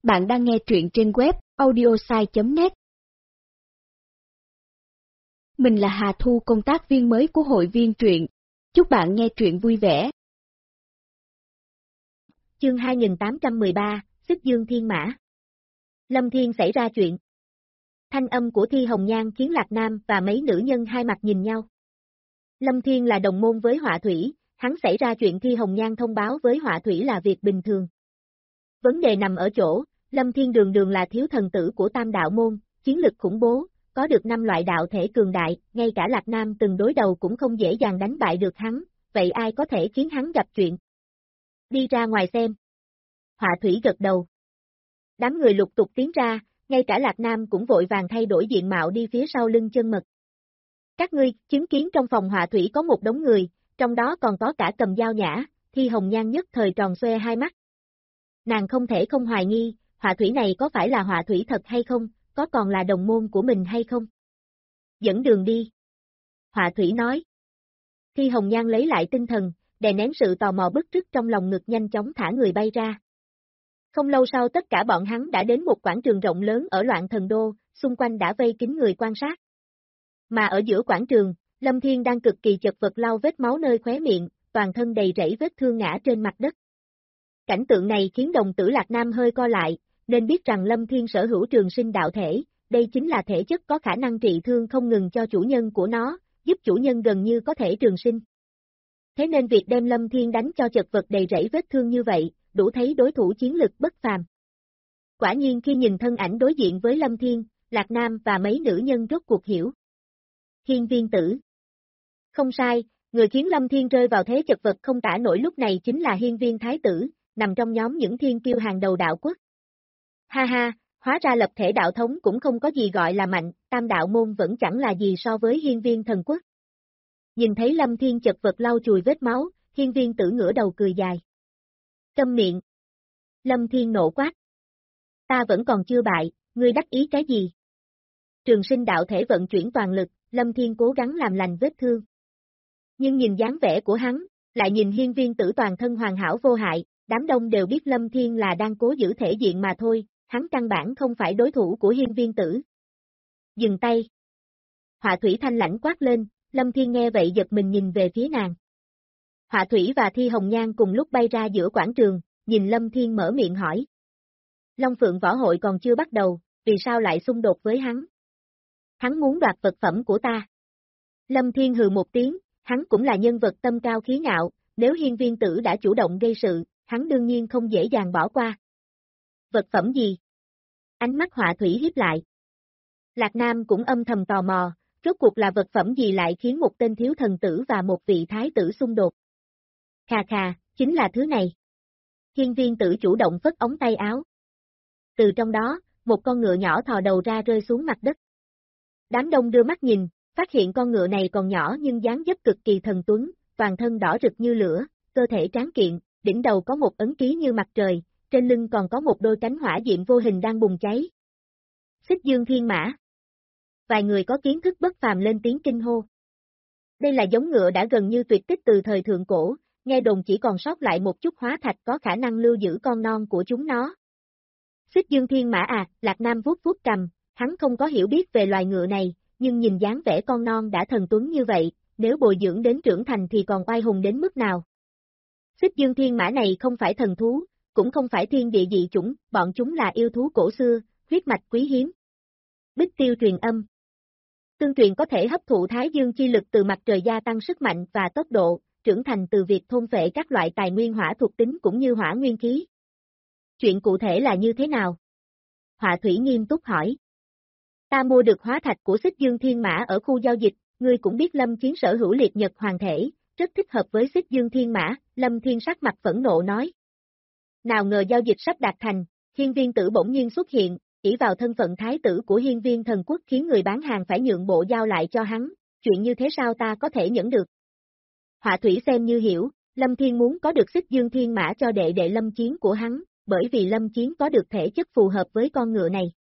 Bạn đang nghe truyện trên web audiosai.net. Mình là Hà Thu, công tác viên mới của hội viên truyện. Chúc bạn nghe truyện vui vẻ. Chương 2813, Xích Dương Thiên Mã. Lâm Thiên xảy ra chuyện. Thanh âm của Thi Hồng Nhan khiến Lạc Nam và mấy nữ nhân hai mặt nhìn nhau. Lâm Thiên là đồng môn với Họa Thủy, hắn xảy ra chuyện Thi Hồng Nhan thông báo với Họa Thủy là việc bình thường. Vấn đề nằm ở chỗ, Lâm Thiên đường là thiếu thần tử của Tam Đạo Môn, chiến lực khủng bố, có được 5 loại đạo thể cường đại, ngay cả Lạc Nam từng đối đầu cũng không dễ dàng đánh bại được hắn, vậy ai có thể khiến hắn gặp chuyện? Đi ra ngoài xem. Họa Thủy gật đầu. Đám người lục tục tiến ra, ngay cả Lạc Nam cũng vội vàng thay đổi diện mạo đi phía sau lưng Chân Mật. Các ngươi chứng kiến trong phòng Họa Thủy có một đống người, trong đó còn có cả Cầm Dao Nhã, Thi Hồng Nhan nhất thời tròn xoe hai mắt. Nàng không thể không hoài nghi, Họa Thủy này có phải là Họa Thủy thật hay không, có còn là đồng môn của mình hay không? Dẫn đường đi. Họa Thủy nói. Thi Hồng Nhan lấy lại tinh thần, đè nén sự tò mò bức rứt trong lòng ngực nhanh chóng thả người bay ra. Không lâu sau tất cả bọn hắn đã đến một quảng trường rộng lớn ở Loạn Thần Đô, xung quanh đã vây kín người quan sát. Mà ở giữa quảng trường, Lâm Thiên đang cực kỳ chật vật lau vết máu nơi khóe miệng, toàn thân đầy rẫy vết thương ngã trên mặt đất. Cảnh tượng này khiến đồng tử Lạc Nam hơi co lại, nên biết rằng Lâm Thiên sở hữu trường sinh đạo thể, đây chính là thể chất có khả năng trị thương không ngừng cho chủ nhân của nó, giúp chủ nhân gần như có thể trường sinh. Thế nên việc đem Lâm Thiên đánh cho chật vật đầy rẫy vết thương như vậy, đủ thấy đối thủ chiến lực bất phàm. Quả nhiên khi nhìn thân ảnh đối diện với Lâm Thiên, Lạc Nam và mấy nữ nhân rốt cuộc hiểu. Hiên Viên Tử. Không sai, người khiến Lâm Thiên rơi vào thế chật vật không tả nổi lúc này chính là Hiên Viên Thái Tử, nằm trong nhóm những thiên kiêu hàng đầu đạo quốc. Ha ha, hóa ra lập thể đạo thống cũng không có gì gọi là mạnh, Tam Đạo Môn vẫn chẳng là gì so với Hiên Viên Thần Quốc. Nhìn thấy Lâm Thiên chật vật lau chùi vết máu, Hiên Viên Tử ngửa đầu cười dài. Câm miệng. Lâm Thiên nộ quát. Ta vẫn còn chưa bại, ngươi đắc ý cái gì? Trường sinh đạo thể vận chuyển toàn lực, Lâm Thiên cố gắng làm lành vết thương. Nhưng nhìn dáng vẻ của hắn, lại nhìn Hiên Viên Tử toàn thân hoàn hảo vô hại, đám đông đều biết Lâm Thiên là đang cố giữ thể diện mà thôi, hắn căn bản không phải đối thủ của Hiên Viên Tử. Dừng tay. Họa Thủy thanh lãnh quát lên, Lâm Thiên nghe vậy giật mình nhìn về phía nàng. Họa Thủy và Thi Hồng Nhan cùng lúc bay ra giữa quảng trường, nhìn Lâm Thiên mở miệng hỏi. Long Phượng Võ Hội còn chưa bắt đầu, vì sao lại xung đột với hắn? Hắn muốn đoạt vật phẩm của ta. Lâm Thiên hừ một tiếng, hắn cũng là nhân vật tâm cao khí ngạo, nếu Hiên Viên Tử đã chủ động gây sự, hắn đương nhiên không dễ dàng bỏ qua. Vật phẩm gì? Ánh mắt Họa Thủy hiếp lại. Lạc Nam cũng âm thầm tò mò, rốt cuộc là vật phẩm gì lại khiến một tên thiếu thần tử và một vị thái tử xung đột. Khà khà, chính là thứ này. Hiên Viên Tử chủ động phất ống tay áo. Từ trong đó, một con ngựa nhỏ thò đầu ra rơi xuống mặt đất. Đám đông đưa mắt nhìn, phát hiện con ngựa này còn nhỏ nhưng dáng dấp cực kỳ thần tuấn, toàn thân đỏ rực như lửa, cơ thể tráng kiện, đỉnh đầu có một ấn ký như mặt trời, trên lưng còn có một đôi cánh hỏa diệm vô hình đang bùng cháy. Xích Dương Thiên Mã. Vài người có kiến thức bất phàm lên tiếng kinh hô. Đây là giống ngựa đã gần như tuyệt tích từ thời thượng cổ, nghe đồn chỉ còn sót lại một chút hóa thạch có khả năng lưu giữ con non của chúng nó. Xích Dương Thiên Mã à, Lạc Nam vuốt vuốt cầm, hắn không có hiểu biết về loài ngựa này, nhưng nhìn dáng vẻ con non đã thần tuấn như vậy, nếu bồi dưỡng đến trưởng thành thì còn oai hùng đến mức nào. Xích Dương Thiên Mã này không phải thần thú, cũng không phải thiên địa dị chủng, bọn chúng là yêu thú cổ xưa, huyết mạch quý hiếm. Bích tiêu truyền âm. Tương truyền có thể hấp thụ Thái Dương chi lực từ mặt trời gia tăng sức mạnh và tốc độ, trưởng thành từ việc thôn phệ các loại tài nguyên hỏa thuộc tính cũng như hỏa nguyên khí. Chuyện cụ thể là như thế nào? Họa Thủy nghiêm túc hỏi. Ta mua được hóa thạch của Xích Dương Thiên Mã ở khu giao dịch, ngươi cũng biết Lâm Chiến sở hữu liệt nhật hoàng thể, rất thích hợp với Xích Dương Thiên Mã, Lâm Thiên sắc mặt phẫn nộ nói. Nào ngờ giao dịch sắp đạt thành, Hiên Viên Tử bỗng nhiên xuất hiện, ỷ vào thân phận thái tử của Hiên Viên Thần Quốc khiến người bán hàng phải nhượng bộ giao lại cho hắn, chuyện như thế sao ta có thể nhẫn được? Họa Thủy xem như hiểu, Lâm Thiên muốn có được Xích Dương Thiên Mã cho đệ đệ Lâm Chiến của hắn, bởi vì Lâm Chiến có được thể chất phù hợp với con ngựa này.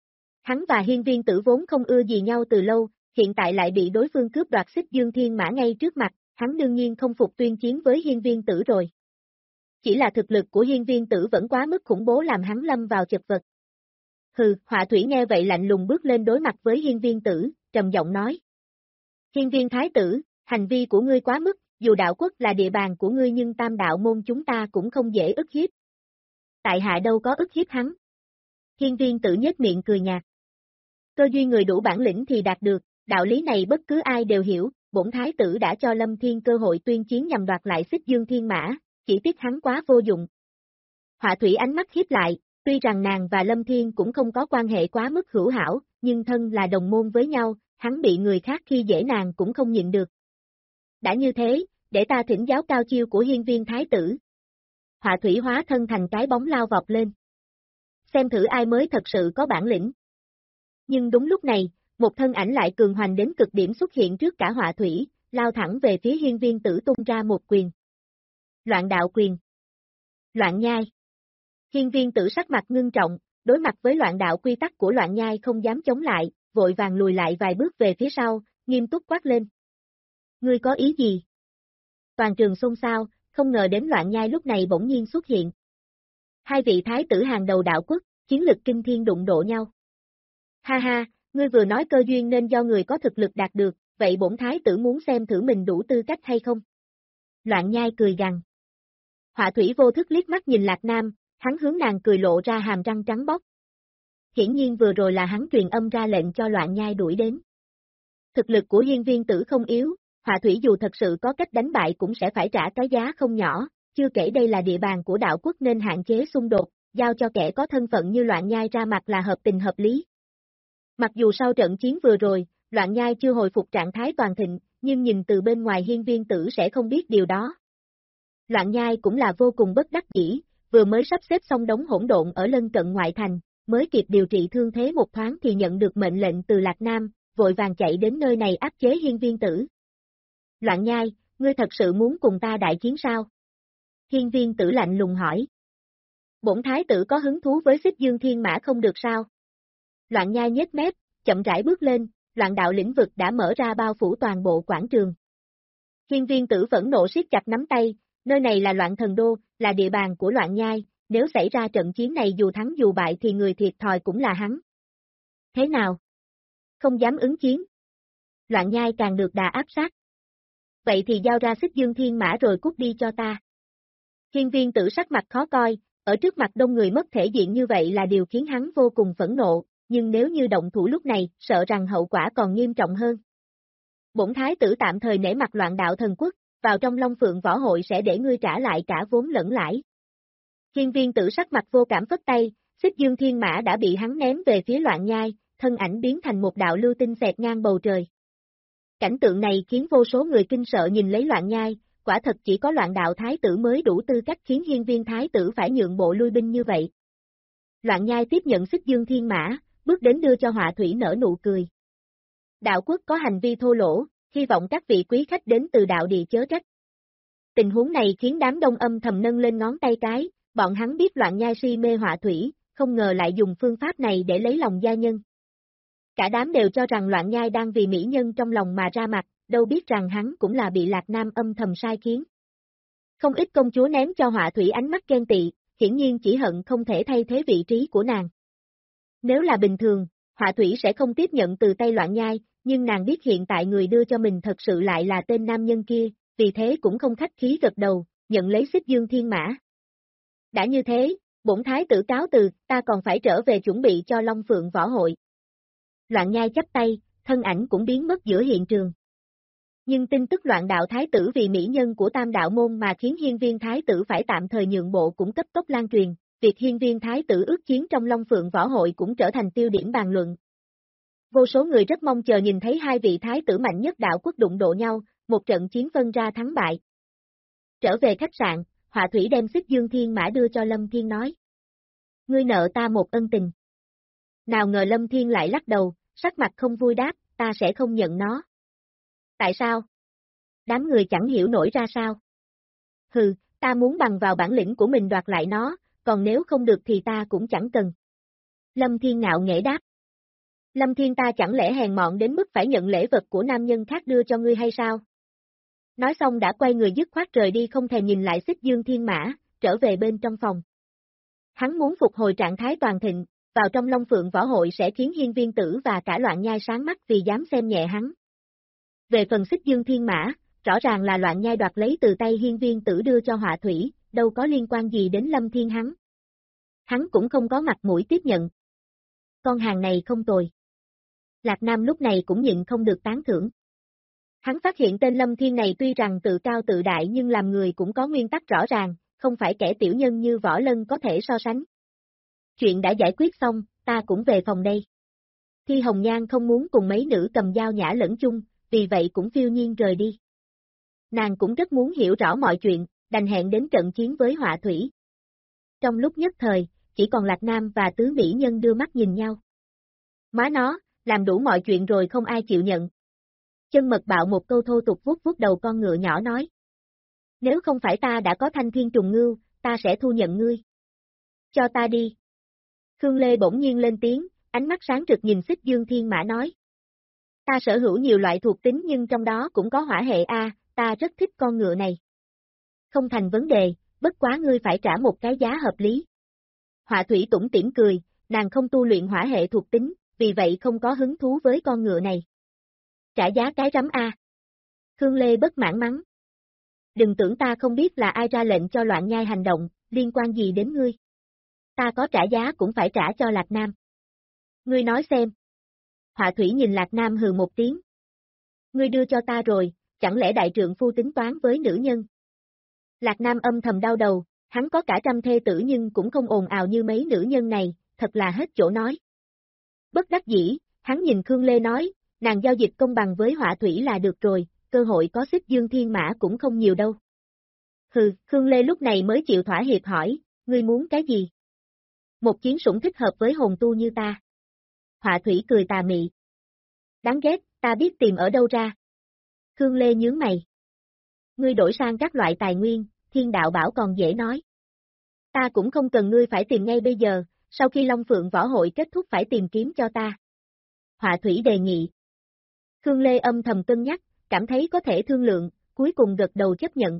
Hắn và Hiên Viên Tử vốn không ưa gì nhau từ lâu, hiện tại lại bị đối phương cướp đoạt Xích Dương Thiên Mã ngay trước mặt, hắn đương nhiên không phục tuyên chiến với Hiên Viên Tử rồi. Chỉ là thực lực của hiên viên tử vẫn quá mức khủng bố làm hắn lâm vào chật vật. Hừ, Họa Thủy nghe vậy lạnh lùng bước lên đối mặt với hiên viên tử, trầm giọng nói. Hiên viên thái tử, hành vi của ngươi quá mức, dù đạo quốc là địa bàn của ngươi nhưng tam đạo môn chúng ta cũng không dễ ức hiếp. Tại hạ đâu có ức hiếp hắn. Hiên viên tử nhếch miệng cười nhạt. Cơ duyên người đủ bản lĩnh thì đạt được, đạo lý này bất cứ ai đều hiểu, bổn thái tử đã cho Lâm Thiên cơ hội tuyên chiến nhằm đoạt lại Xích Dương Thiên Mã, chỉ tiếc hắn quá vô dụng. Họa Thủy ánh mắt hiếp lại, tuy rằng nàng và Lâm Thiên cũng không có quan hệ quá mức hữu hảo, nhưng thân là đồng môn với nhau, hắn bị người khác khi dễ nàng cũng không nhịn được. Đã như thế, để ta thỉnh giáo cao chiêu của hiên viên thái tử. Họa Thủy hóa thân thành cái bóng lao vọt lên. Xem thử ai mới thật sự có bản lĩnh. Nhưng đúng lúc này, một thân ảnh lại cường hoành đến cực điểm xuất hiện trước cả Họa Thủy, lao thẳng về phía hiên viên tử tung ra một quyền. Loạn đạo quyền. Loạn nhai. Hiên viên tử sắc mặt ngưng trọng, đối mặt với loạn đạo quy tắc của loạn nhai không dám chống lại, vội vàng lùi lại vài bước về phía sau, nghiêm túc quát lên. Ngươi có ý gì? Toàn trường xôn xao, không ngờ đến loạn nhai lúc này bỗng nhiên xuất hiện. Hai vị thái tử hàng đầu đạo quốc, chiến lực kinh thiên đụng độ nhau. Ha ha, ngươi vừa nói cơ duyên nên do người có thực lực đạt được, vậy bổn thái tử muốn xem thử mình đủ tư cách hay không? Loạn nhai cười gằn. Họa Thủy vô thức liếc mắt nhìn Lạc Nam, hắn hướng nàng cười lộ ra hàm răng trắng bóc. Hiển nhiên vừa rồi là hắn truyền âm ra lệnh cho loạn nhai đuổi đến. Thực lực của hiên viên tử không yếu, Họa Thủy dù thật sự có cách đánh bại cũng sẽ phải trả cái giá không nhỏ, chưa kể đây là địa bàn của đạo quốc nên hạn chế xung đột, giao cho kẻ có thân phận như loạn nhai ra mặt là hợp tình hợp lý. Mặc dù sau trận chiến vừa rồi, loạn nhai chưa hồi phục trạng thái toàn thịnh, nhưng nhìn từ bên ngoài hiên viên tử sẽ không biết điều đó. Loạn nhai cũng là vô cùng bất đắc dĩ, vừa mới sắp xếp xong đống hỗn độn ở lân cận ngoại thành, mới kịp điều trị thương thế một thoáng thì nhận được mệnh lệnh từ Lạc Nam, vội vàng chạy đến nơi này áp chế hiên viên tử. Loạn nhai, ngươi thật sự muốn cùng ta đại chiến sao? Hiên viên tử lạnh lùng hỏi. Bổn thái tử có hứng thú với Xích Dương Thiên Mã không được sao? Loạn nhai nhếch mép, chậm rãi bước lên, loạn đạo lĩnh vực đã mở ra bao phủ toàn bộ quảng trường. Hiên viên tử phẫn nộ siết chặt nắm tay, nơi này là loạn thần đô, là địa bàn của loạn nhai, nếu xảy ra trận chiến này dù thắng dù bại thì người thiệt thòi cũng là hắn. Thế nào? Không dám ứng chiến. Loạn nhai càng được đà áp sát. Vậy thì giao ra Xích Dương Thiên Mã rồi cút đi cho ta. Hiên viên tử sắc mặt khó coi, ở trước mặt đông người mất thể diện như vậy là điều khiến hắn vô cùng phẫn nộ, nhưng nếu như động thủ lúc này, sợ rằng hậu quả còn nghiêm trọng hơn. Bổn thái tử tạm thời nể mặt loạn đạo thần quốc, vào trong Long Phượng võ hội sẽ để ngươi trả lại cả vốn lẫn lãi. Hiên viên tử sắc mặt vô cảm phất tay, Xích Dương Thiên Mã đã bị hắn ném về phía loạn nhai, thân ảnh biến thành một đạo lưu tinh xẹt ngang bầu trời. Cảnh tượng này khiến vô số người kinh sợ nhìn lấy loạn nhai, quả thật chỉ có loạn đạo thái tử mới đủ tư cách khiến hiên viên thái tử phải nhượng bộ lui binh như vậy. Loạn nhai tiếp nhận Xích Dương Thiên Mã, bước đến đưa cho Họa Thủy nở nụ cười. Đạo quốc có hành vi thô lỗ, hy vọng các vị quý khách đến từ đạo địa chớ trách. Tình huống này khiến đám đông âm thầm nâng lên ngón tay cái, bọn hắn biết loạn nhai si mê Họa Thủy, không ngờ lại dùng phương pháp này để lấy lòng gia nhân. Cả đám đều cho rằng loạn nhai đang vì mỹ nhân trong lòng mà ra mặt, đâu biết rằng hắn cũng là bị Lạc Nam âm thầm sai khiến. Không ít công chúa ném cho Họa Thủy ánh mắt ghen tị, hiển nhiên chỉ hận không thể thay thế vị trí của nàng. Nếu là bình thường, Họa Thủy sẽ không tiếp nhận từ tay loạn nhai, nhưng nàng biết hiện tại người đưa cho mình thật sự lại là tên nam nhân kia, vì thế cũng không khách khí gật đầu, nhận lấy Xích Dương Thiên Mã. Đã như thế, bổn thái tử cáo từ, ta còn phải trở về chuẩn bị cho Long Phượng võ hội. Loạn nhai chắp tay, thân ảnh cũng biến mất giữa hiện trường. Nhưng tin tức loạn đạo thái tử vì mỹ nhân của tam đạo môn mà khiến hiên viên thái tử phải tạm thời nhượng bộ cũng cấp tốc lan truyền, việc hiên viên thái tử ước chiến trong Long Phượng võ hội cũng trở thành tiêu điểm bàn luận. Vô số người rất mong chờ nhìn thấy hai vị thái tử mạnh nhất đạo quốc đụng độ nhau, một trận chiến phân ra thắng bại. Trở về khách sạn, Họa Thủy đem Xích Dương Thiên Mã đưa cho Lâm Thiên nói. Ngươi nợ ta một ân tình. Nào ngờ Lâm Thiên lại lắc đầu, sắc mặt không vui đáp, ta sẽ không nhận nó. Tại sao? Đám người chẳng hiểu nổi ra sao. Hừ, ta muốn bằng vào bản lĩnh của mình đoạt lại nó, còn nếu không được thì ta cũng chẳng cần. Lâm Thiên ngạo nghễ đáp. Lâm Thiên ta chẳng lẽ hèn mọn đến mức phải nhận lễ vật của nam nhân khác đưa cho ngươi hay sao? Nói xong đã quay người dứt khoát rời đi không thèm nhìn lại Xích Dương Thiên Mã, trở về bên trong phòng. Hắn muốn phục hồi trạng thái toàn thịnh, vào trong Long Phượng Võ Hội sẽ khiến Hiên Viên Tử và cả Loạn Nhai sáng mắt vì dám xem nhẹ hắn. Về phần Xích Dương Thiên Mã, rõ ràng là Loạn Nhai đoạt lấy từ tay Hiên Viên Tử đưa cho Họa Thủy, đâu có liên quan gì đến Lâm Thiên hắn. Hắn cũng không có mặt mũi tiếp nhận. Con hàng này không tồi. Lạc Nam lúc này cũng nhịn không được tán thưởng. Hắn phát hiện tên Lâm Thiên này tuy rằng tự cao tự đại nhưng làm người cũng có nguyên tắc rõ ràng, không phải kẻ tiểu nhân như Võ Lân có thể so sánh. Chuyện đã giải quyết xong, ta cũng về phòng đây. Thi Hồng Nhan không muốn cùng mấy nữ cầm dao nhã lẫn chung, vì vậy cũng phiêu nhiên rời đi. Nàng cũng rất muốn hiểu rõ mọi chuyện, đành hẹn đến trận chiến với Họa Thủy. Trong lúc nhất thời, chỉ còn Lạc Nam và tứ mỹ nhân đưa mắt nhìn nhau. Má nó, làm đủ mọi chuyện rồi không ai chịu nhận. Chân Mật bạo một câu thô tục vuốt vuốt đầu con ngựa nhỏ nói. Nếu không phải ta đã có Thanh Thiên Trùng Ngưu, ta sẽ thu nhận ngươi. Cho ta đi. Khương Lê bỗng nhiên lên tiếng, ánh mắt sáng rực nhìn Xích Dương Thiên Mã nói. Ta sở hữu nhiều loại thuộc tính nhưng trong đó cũng có hỏa hệ A, ta rất thích con ngựa này. Không thành vấn đề, bất quá ngươi phải trả một cái giá hợp lý. Họa Thủy tủm tỉm cười, nàng không tu luyện hỏa hệ thuộc tính, vì vậy không có hứng thú với con ngựa này. Trả giá cái rắm A. Khương Lê bất mãn mắng. Đừng tưởng ta không biết là ai ra lệnh cho Loạn Nhai hành động, liên quan gì đến ngươi. Ta có trả giá cũng phải trả cho Lạc Nam. Ngươi nói xem. Họa Thủy nhìn Lạc Nam hừ một tiếng. Ngươi đưa cho ta rồi, chẳng lẽ đại trượng phu tính toán với nữ nhân? Lạc Nam âm thầm đau đầu, hắn có cả trăm thê tử nhưng cũng không ồn ào như mấy nữ nhân này, thật là hết chỗ nói. Bất đắc dĩ, hắn nhìn Khương Lê nói, nàng giao dịch công bằng với Họa Thủy là được rồi, cơ hội có Xích Dương Thiên Mã cũng không nhiều đâu. Hừ, Khương Lê lúc này mới chịu thỏa hiệp hỏi, ngươi muốn cái gì? Một chiến sủng thích hợp với hồn tu như ta. Họa Thủy cười tà mị. Đáng ghét, ta biết tìm ở đâu ra. Khương Lê nhướng mày. Ngươi đổi sang các loại tài nguyên, Thiên Đạo bảo còn dễ nói. Ta cũng không cần ngươi phải tìm ngay bây giờ, sau khi Long Phượng Võ Hội kết thúc phải tìm kiếm cho ta. Họa Thủy đề nghị. Khương Lê âm thầm cân nhắc, cảm thấy có thể thương lượng, cuối cùng gật đầu chấp nhận.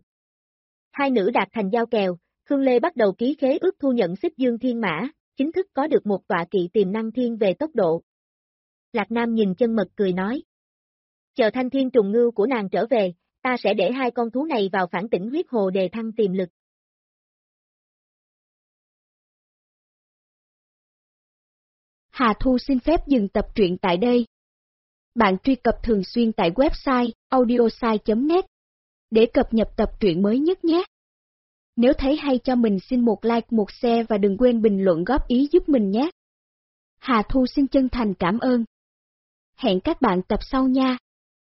Hai nữ đạt thành giao kèo, Khương Lê bắt đầu ký khế ước thu nhận Xích Dương Thiên Mã, chính thức có được một tọa kỵ tiềm năng thiên về tốc độ. Lạc Nam nhìn Chân Mật cười nói. Chờ Thanh Thiên Trùng Ngưu của nàng trở về, ta sẽ để hai con thú này vào phản tỉnh huyết hồ đề thăng tiềm lực. Hà Thu xin phép dừng tập truyện tại đây. Bạn truy cập thường xuyên tại website audiosai.net để cập nhật tập truyện mới nhất nhé. Nếu thấy hay cho mình xin một like một share và đừng quên bình luận góp ý giúp mình nhé. Hà Thu xin chân thành cảm ơn. Hẹn các bạn tập sau nha.